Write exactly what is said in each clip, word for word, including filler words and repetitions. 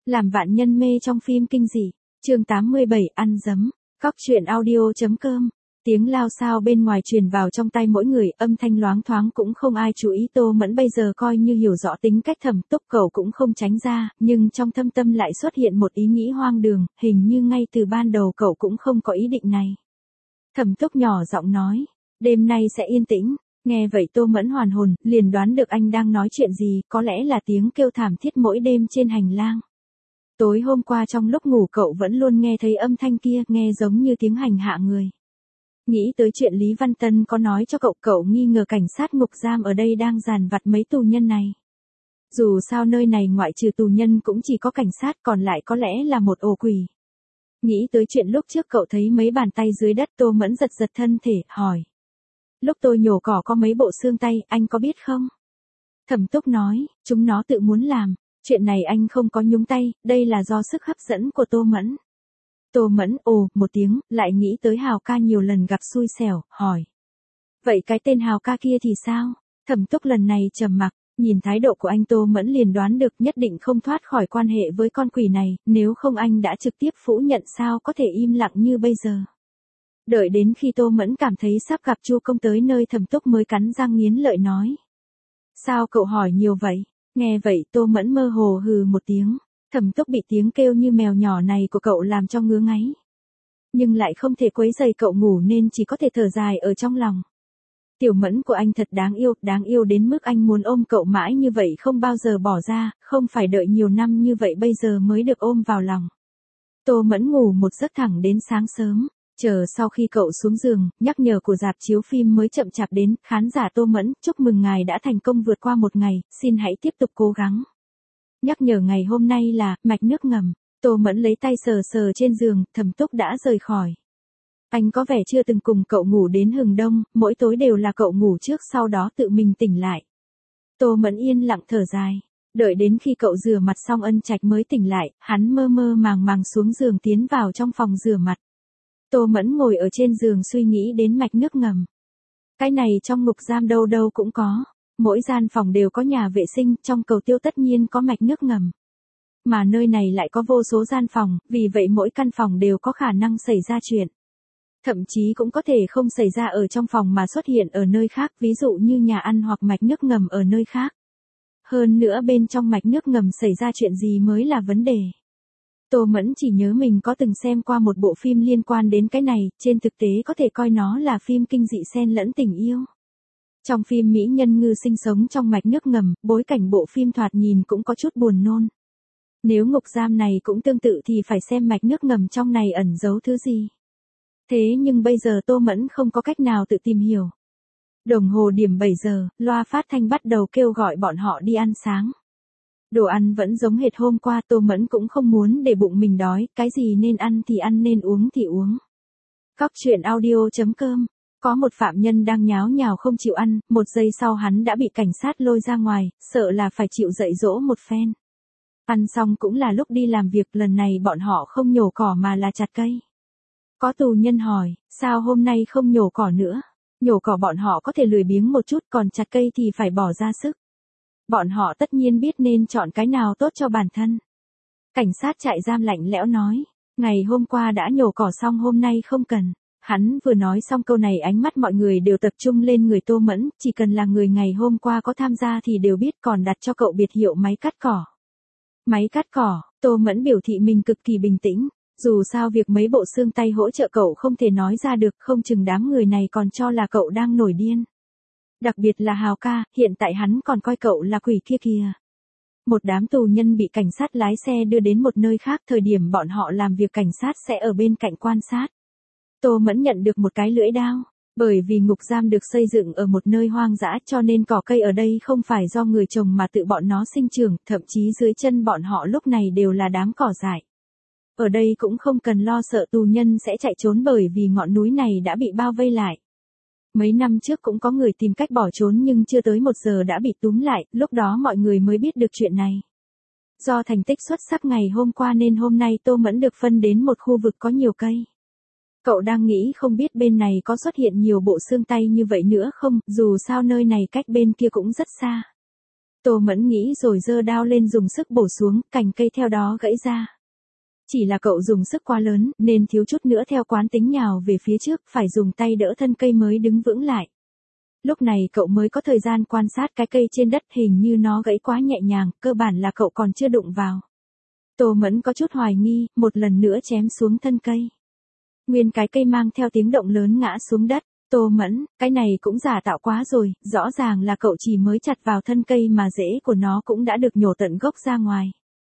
Làm vạn nhân mê trong phim kinh dị. Chương tám mươi bảy ăn dấm. Cóc truyện audio.com. Tiếng lao xao bên ngoài truyền vào trong tai mỗi người, âm thanh loáng thoáng cũng không ai chú ý. Tô Mẫn bây giờ coi như hiểu rõ tính cách Thẩm Túc, cậu cũng không tránh ra, nhưng trong thâm tâm lại xuất hiện một ý nghĩ hoang đường, hình như ngay từ ban đầu cậu cũng không có ý định này. Thẩm Túc nhỏ giọng nói, đêm nay sẽ yên tĩnh. Nghe vậy Tô Mẫn hoàn hồn, liền đoán được anh đang nói chuyện gì, có lẽ là tiếng kêu thảm thiết mỗi đêm trên hành lang. Tối hôm qua trong lúc ngủ cậu vẫn luôn nghe thấy âm thanh kia, nghe giống như tiếng hành hạ người. Nghĩ tới chuyện Lý Văn Tân có nói cho cậu, cậu nghi ngờ cảnh sát ngục giam ở đây đang dàn vặt mấy tù nhân này. Dù sao nơi này ngoại trừ tù nhân cũng chỉ có cảnh sát, còn lại có lẽ là một ổ quỷ. Nghĩ tới chuyện lúc trước cậu thấy mấy bàn tay dưới đất, Tô Mẫn giật giật thân thể, hỏi. Lúc tôi nhổ cỏ có mấy bộ xương tay, anh có biết không? Thẩm Túc nói, chúng nó tự muốn làm. Chuyện này anh không có nhúng tay, đây là do sức hấp dẫn của Tô Mẫn. Tô Mẫn ồ một tiếng, lại nghĩ tới Hào ca nhiều lần gặp xui xẻo, hỏi. Vậy cái tên Hào ca kia thì sao? Thẩm Túc lần này trầm mặc, nhìn thái độ của anh Tô Mẫn liền đoán được nhất định không thoát khỏi quan hệ với con quỷ này, nếu không anh đã trực tiếp phủ nhận sao có thể im lặng như bây giờ. Đợi đến khi Tô Mẫn cảm thấy sắp gặp Chu Công tới nơi, Thẩm Túc mới cắn răng nghiến lợi nói. Sao cậu hỏi nhiều vậy? Nghe vậy Tô Mẫn mơ hồ hừ một tiếng. Thẩm Túc bị tiếng kêu như mèo nhỏ này của cậu làm cho ngứa ngáy. Nhưng lại không thể quấy rầy cậu ngủ nên chỉ có thể thở dài ở trong lòng. Tiểu Mẫn của anh thật đáng yêu, đáng yêu đến mức anh muốn ôm cậu mãi như vậy không bao giờ bỏ ra, không phải đợi nhiều năm như vậy bây giờ mới được ôm vào lòng. Tô Mẫn ngủ một giấc thẳng đến sáng sớm. Chờ sau khi cậu xuống giường, nhắc nhở của rạp chiếu phim mới chậm chạp đến. Khán giả Tô Mẫn, chúc mừng ngài đã thành công vượt qua một ngày, xin hãy tiếp tục cố gắng. Nhắc nhở ngày hôm nay là mạch nước ngầm. Tô Mẫn lấy tay sờ sờ trên giường, Thẩm Túc đã rời khỏi. Anh có vẻ chưa từng cùng cậu ngủ đến hừng đông, mỗi tối đều là cậu ngủ trước sau đó tự mình tỉnh lại. Tô Mẫn yên lặng thở dài. Đợi đến khi cậu rửa mặt xong ân trạch mới tỉnh lại, hắn mơ mơ màng màng xuống giường tiến vào trong phòng rửa mặt. Tô Mẫn ngồi ở trên giường suy nghĩ đến mạch nước ngầm. Cái này trong ngục giam đâu đâu cũng có. Mỗi gian phòng đều có nhà vệ sinh, trong cầu tiêu tất nhiên có mạch nước ngầm. Mà nơi này lại có vô số gian phòng, vì vậy mỗi căn phòng đều có khả năng xảy ra chuyện. Thậm chí cũng có thể không xảy ra ở trong phòng mà xuất hiện ở nơi khác, ví dụ như nhà ăn hoặc mạch nước ngầm ở nơi khác. Hơn nữa bên trong mạch nước ngầm xảy ra chuyện gì mới là vấn đề. Tô Mẫn chỉ nhớ mình có từng xem qua một bộ phim liên quan đến cái này, trên thực tế có thể coi nó là phim kinh dị xen lẫn tình yêu. Trong phim mỹ nhân ngư sinh sống trong mạch nước ngầm, bối cảnh bộ phim thoạt nhìn cũng có chút buồn nôn. Nếu ngục giam này cũng tương tự thì phải xem mạch nước ngầm trong này ẩn giấu thứ gì. Thế nhưng bây giờ Tô Mẫn không có cách nào tự tìm hiểu. Đồng hồ điểm bảy giờ, loa phát thanh bắt đầu kêu gọi bọn họ đi ăn sáng. Đồ ăn vẫn giống hệt hôm qua, Tô Mẫn cũng không muốn để bụng mình đói, cái gì nên ăn thì ăn, nên uống thì uống. Cóc truyện audio.com. Có một phạm nhân đang nháo nhào không chịu ăn, một giây sau hắn đã bị cảnh sát lôi ra ngoài, sợ là phải chịu dạy dỗ một phen. Ăn xong cũng là lúc đi làm việc, lần này bọn họ không nhổ cỏ mà là chặt cây. Có tù nhân hỏi, sao hôm nay không nhổ cỏ nữa? Nhổ cỏ bọn họ có thể lười biếng một chút, còn chặt cây thì phải bỏ ra sức. Bọn họ tất nhiên biết nên chọn cái nào tốt cho bản thân. Cảnh sát trại giam lạnh lẽo nói, ngày hôm qua đã nhổ cỏ xong hôm nay không cần. Hắn vừa nói xong câu này ánh mắt mọi người đều tập trung lên người Tô Mẫn, chỉ cần là người ngày hôm qua có tham gia thì đều biết, còn đặt cho cậu biệt hiệu máy cắt cỏ. Máy cắt cỏ, Tô Mẫn biểu thị mình cực kỳ bình tĩnh, dù sao việc mấy bộ xương tay hỗ trợ cậu không thể nói ra được, không chừng đám người này còn cho là cậu đang nổi điên. Đặc biệt là Hào ca, hiện tại hắn còn coi cậu là quỷ kia kìa. Một đám tù nhân bị cảnh sát lái xe đưa đến một nơi khác, thời điểm bọn họ làm việc cảnh sát sẽ ở bên cạnh quan sát. Tô Mẫn nhận được một cái lưỡi đao, bởi vì ngục giam được xây dựng ở một nơi hoang dã cho nên cỏ cây ở đây không phải do người trồng mà tự bọn nó sinh trưởng, thậm chí dưới chân bọn họ lúc này đều là đám cỏ dại. Ở đây cũng không cần lo sợ tù nhân sẽ chạy trốn bởi vì ngọn núi này đã bị bao vây lại. Mấy năm trước cũng có người tìm cách bỏ trốn nhưng chưa tới một giờ đã bị túm lại, lúc đó mọi người mới biết được chuyện này. Do thành tích xuất sắc ngày hôm qua nên hôm nay Tô Mẫn được phân đến một khu vực có nhiều cây. Cậu đang nghĩ không biết bên này có xuất hiện nhiều bộ xương tay như vậy nữa không, dù sao nơi này cách bên kia cũng rất xa. Tô Mẫn nghĩ rồi giơ đao lên dùng sức bổ xuống, cành cây theo đó gãy ra. Chỉ là cậu dùng sức quá lớn, nên thiếu chút nữa theo quán tính nhào về phía trước, phải dùng tay đỡ thân cây mới đứng vững lại. Lúc này cậu mới có thời gian quan sát cái cây trên đất, hình như nó gãy quá nhẹ nhàng, cơ bản là cậu còn chưa đụng vào. Tô Mẫn có chút hoài nghi, một lần nữa chém xuống thân cây. Nguyên cái cây mang theo tiếng động lớn ngã xuống đất. Tô Mẫn, cái này cũng giả tạo quá rồi, rõ ràng là cậu chỉ mới chặt vào thân cây mà rễ của nó cũng đã được nhổ tận gốc ra ngoài.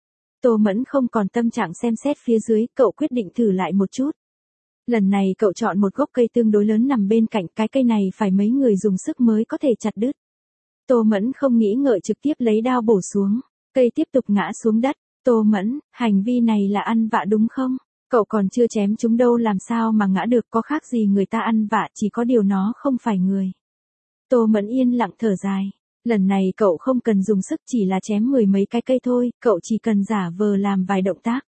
Tô Mẫn không còn tâm trạng xem xét phía dưới, cậu quyết định thử lại một chút. Lần này cậu chọn một gốc cây tương đối lớn nằm bên cạnh, cái cây này phải mấy người dùng sức mới có thể chặt đứt. Tô Mẫn không nghĩ ngợi trực tiếp lấy đao bổ xuống, cây tiếp tục ngã xuống đất. Tô Mẫn, hành vi này là ăn vạ đúng không? Cậu còn chưa chém chúng đâu, làm sao mà ngã được, có khác gì người ta ăn vạ, chỉ có điều nó không phải người. Tô Mẫn yên lặng thở dài. Lần này cậu không cần dùng sức, chỉ là chém mười mấy cái cây thôi, cậu chỉ cần giả vờ làm vài động tác.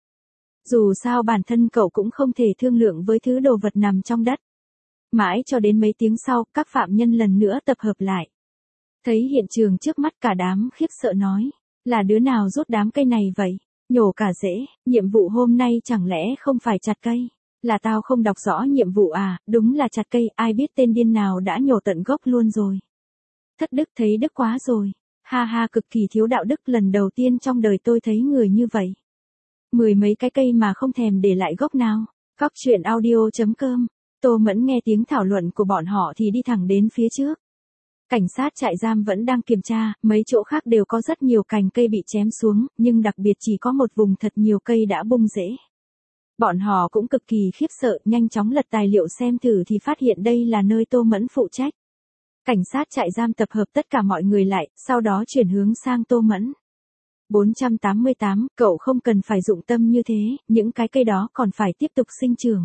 Dù sao bản thân cậu cũng không thể thương lượng với thứ đồ vật nằm trong đất. Mãi cho đến mấy tiếng sau, các phạm nhân lần nữa tập hợp lại. Thấy hiện trường trước mắt, cả đám khiếp sợ nói, là đứa nào rút đám cây này vậy? Nhổ cả rễ, nhiệm vụ hôm nay chẳng lẽ không phải chặt cây? Là tao không đọc rõ nhiệm vụ à, đúng là chặt cây, ai biết tên điên nào đã nhổ tận gốc luôn rồi. Thất đức thấy đức quá rồi, ha ha, cực kỳ thiếu đạo đức, lần đầu tiên trong đời tôi thấy người như vậy. Mười mấy cái cây mà không thèm để lại gốc nào. Góc truyện audio chấm com. Tô Mẫn nghe tiếng thảo luận của bọn họ thì đi thẳng đến phía trước. Cảnh sát trại giam vẫn đang kiểm tra, mấy chỗ khác đều có rất nhiều cành cây bị chém xuống, nhưng đặc biệt chỉ có một vùng thật nhiều cây đã bung rễ. Bọn họ cũng cực kỳ khiếp sợ, nhanh chóng lật tài liệu xem thử thì phát hiện đây là nơi Tô Mẫn phụ trách. Cảnh sát trại giam tập hợp tất cả mọi người lại, sau đó chuyển hướng sang Tô Mẫn. bốn trăm tám mươi tám, cậu không cần phải dụng tâm như thế, những cái cây đó còn phải tiếp tục sinh trưởng.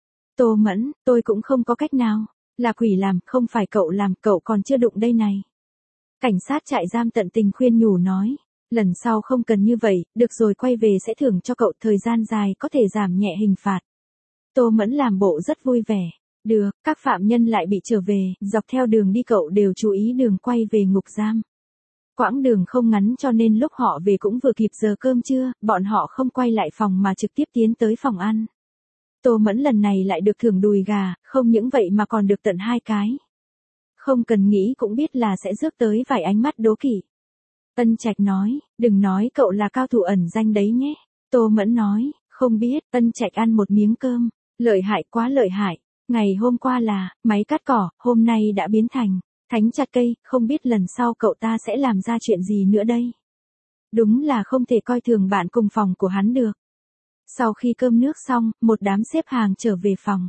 Tô Mẫn, tôi cũng không có cách nào. Là quỷ làm, không phải cậu làm, cậu còn chưa đụng đây này. Cảnh sát trại giam tận tình khuyên nhủ nói, lần sau không cần như vậy, được rồi, quay về sẽ thưởng cho cậu thời gian dài, có thể giảm nhẹ hình phạt. Tô Mẫn làm bộ rất vui vẻ. Được, các phạm nhân lại bị trở về, dọc theo đường đi cậu đều chú ý đường quay về ngục giam. Quãng đường không ngắn cho nên lúc họ về cũng vừa kịp giờ cơm trưa, bọn họ không quay lại phòng mà trực tiếp tiến tới phòng ăn. Tô Mẫn lần này lại được thưởng đùi gà, không những vậy mà còn được tận hai cái. Không cần nghĩ cũng biết là sẽ rước tới vài ánh mắt đố kỵ. Ân Trạch nói, đừng nói cậu là cao thủ ẩn danh đấy nhé. Tô Mẫn nói, không biết. Ân Trạch ăn một miếng cơm, lợi hại quá lợi hại. Ngày hôm qua là máy cắt cỏ, hôm nay đã biến thành thánh chặt cây, không biết lần sau cậu ta sẽ làm ra chuyện gì nữa đây. Đúng là không thể coi thường bạn cùng phòng của hắn được. Sau khi cơm nước xong, một đám xếp hàng trở về phòng.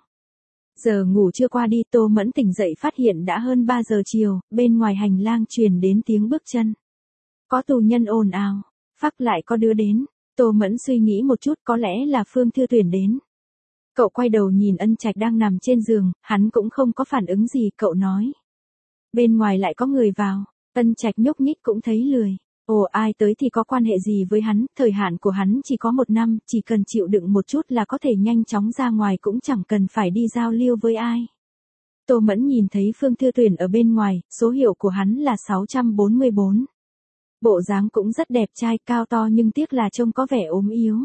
Giờ ngủ chưa qua đi, Tô Mẫn tỉnh dậy phát hiện đã hơn ba giờ chiều, bên ngoài hành lang truyền đến tiếng bước chân. Có tù nhân ồn ào, phắc lại có đứa đến. Tô Mẫn suy nghĩ một chút, có lẽ là Phương Thư Tuyển đến. Cậu quay đầu nhìn Ân Trạch đang nằm trên giường, hắn cũng không có phản ứng gì, cậu nói. Bên ngoài lại có người vào. Ân Trạch nhúc nhích cũng thấy lười. Ồ, ai tới thì có quan hệ gì với hắn, thời hạn của hắn chỉ có một năm, chỉ cần chịu đựng một chút là có thể nhanh chóng ra ngoài, cũng chẳng cần phải đi giao lưu với ai. Tô Mẫn nhìn thấy Phương Thư Tuyển ở bên ngoài, số hiệu của hắn là sáu trăm bốn mươi bốn. Bộ dáng cũng rất đẹp trai, cao to, nhưng tiếc là trông có vẻ ốm yếu.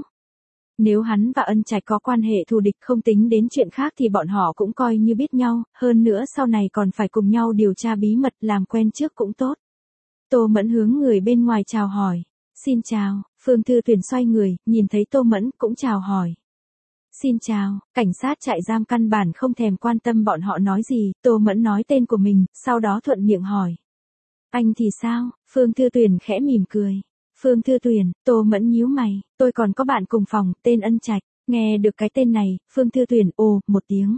Nếu hắn và Ân Trạch có quan hệ thù địch không tính đến chuyện khác thì bọn họ cũng coi như biết nhau, hơn nữa sau này còn phải cùng nhau điều tra bí mật, làm quen trước cũng tốt. Tô Mẫn hướng người bên ngoài chào hỏi. Xin chào. Phương Thư Tuyển xoay người, nhìn thấy Tô Mẫn cũng chào hỏi. Xin chào. Cảnh sát trại giam căn bản không thèm quan tâm bọn họ nói gì, Tô Mẫn nói tên của mình, sau đó thuận miệng hỏi. Anh thì sao? Phương Thư Tuyển khẽ mỉm cười. Phương Thư Tuyển, Tô Mẫn nhíu mày, tôi còn có bạn cùng phòng, tên Ân Trạch. Nghe được cái tên này, Phương Thư Tuyển ồ một tiếng.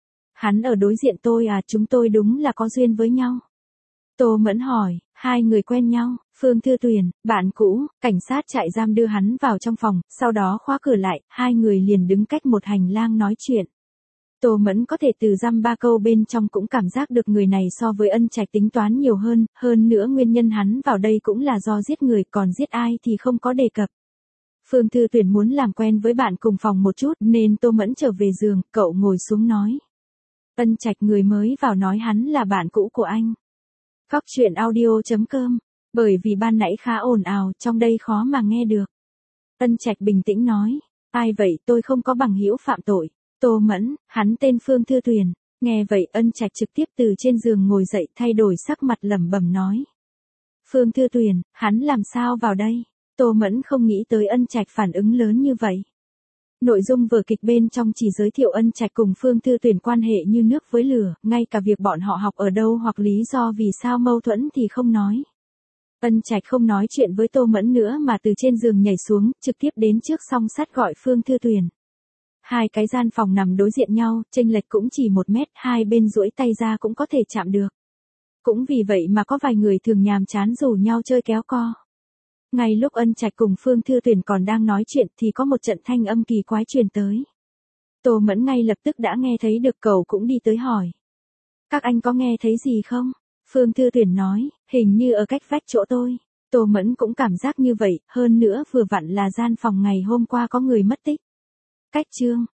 Hắn ở đối diện tôi à, chúng tôi đúng là có duyên với nhau. Tô Mẫn hỏi, hai người quen nhau? Phương Thư Tuyển, bạn cũ. Cảnh sát trại giam đưa hắn vào trong phòng, sau đó khóa cửa lại, hai người liền đứng cách một hành lang nói chuyện. Tô Mẫn có thể từ dăm ba câu bên trong cũng cảm giác được người này so với Ân Trạch tính toán nhiều hơn, hơn nữa nguyên nhân hắn vào đây cũng là do giết người, còn giết ai thì không có đề cập. Phương Thư Tuyển muốn làm quen với bạn cùng phòng một chút nên Tô Mẫn trở về giường, cậu ngồi xuống nói. Ân Trạch người mới vào nói hắn là bạn cũ của anh. Góc truyện audio chấm com Bởi vì ban nãy khá ồn ào, trong đây khó mà nghe được. Ân Trạch bình tĩnh nói, ai vậy, tôi không có bằng hữu phạm tội. Tô Mẫn, hắn tên Phương Thư Tuyền. Nghe vậy Ân Trạch trực tiếp từ trên giường ngồi dậy thay đổi sắc mặt lẩm bẩm nói. Phương Thư Tuyền, hắn làm sao vào đây? Tô Mẫn không nghĩ tới Ân Trạch phản ứng lớn như vậy. Nội dung vở kịch bên trong chỉ giới thiệu Ân Trạch cùng Phương Thư Tuyền quan hệ như nước với lửa, ngay cả việc bọn họ học ở đâu hoặc lý do vì sao mâu thuẫn thì không nói. Ân Trạch không nói chuyện với Tô Mẫn nữa mà từ trên giường nhảy xuống, trực tiếp đến trước song sắt gọi Phương Thư Tuyền. Hai cái gian phòng nằm đối diện nhau, chênh lệch cũng chỉ một mét, hai bên duỗi tay ra cũng có thể chạm được. Cũng vì vậy mà có vài người thường nhàm chán rủ nhau chơi kéo co. Ngay lúc Ân Trạch cùng Phương Thư Tuyền còn đang nói chuyện thì có một trận thanh âm kỳ quái truyền tới. Tô Mẫn ngay lập tức đã nghe thấy được, cậu cũng đi tới hỏi. Các anh có nghe thấy gì không? Phương Thư Tuyền nói, hình như ở cách vách chỗ tôi. Tô Mẫn cũng cảm giác như vậy, hơn nữa vừa vặn là gian phòng ngày hôm qua có người mất tích. Cách chương